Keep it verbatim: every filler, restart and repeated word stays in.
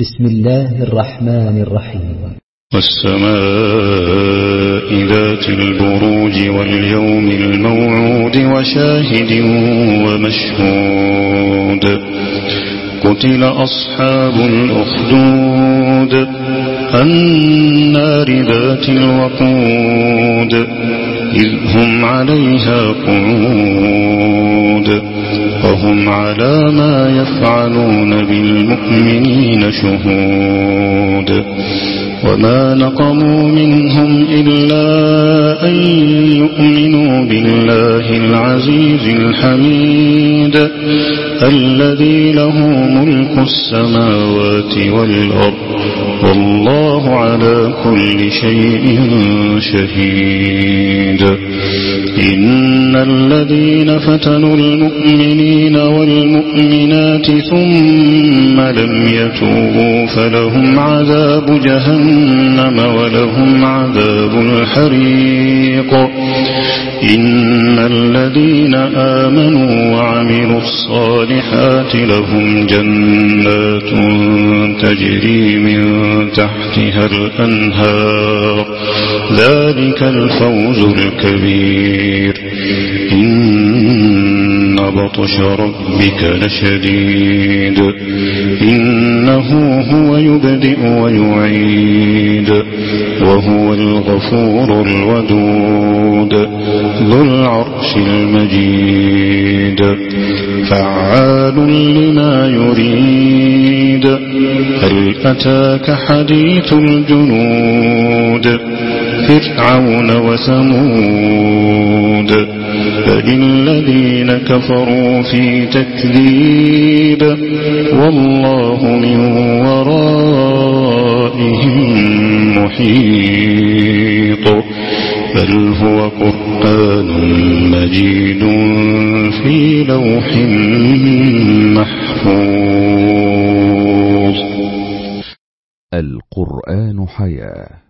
بسم الله الرحمن الرحيم. والسماء ذات البروج واليوم الموعود وشاهد ومشهود قتل أصحاب الأخدود النار ذات الوقود إذ هم عليها قعود وهم على ما يفعلون بالمؤمنين شهود وما نقموا منهم إلا أن يؤمنوا بالله العزيز الحميد الذي له ملك السماوات والأرض والله على كل شيء شهيد. إن الذين فتنوا المؤمنين والمؤمنات ثم لم يتوبوا فلهم عذاب جهنم ولهم عذاب الحريق. إن الذين آمنوا وعملوا الصالحات لهم جنات تجري من تحتها الأنهار ذلك الفوز الكبير. إن بطش ربك لشديد إنه هو يبدئ ويعيد وهو الغفور الودود ذو العرش المجيد فعال لما يريد. هل أتاك حديث الجنود فرعون وثمود بل الذين كفروا في تكذيب والله من ورائهم محيط بل هو قرآن مجيد في لوح محفوظ. القرآن حياة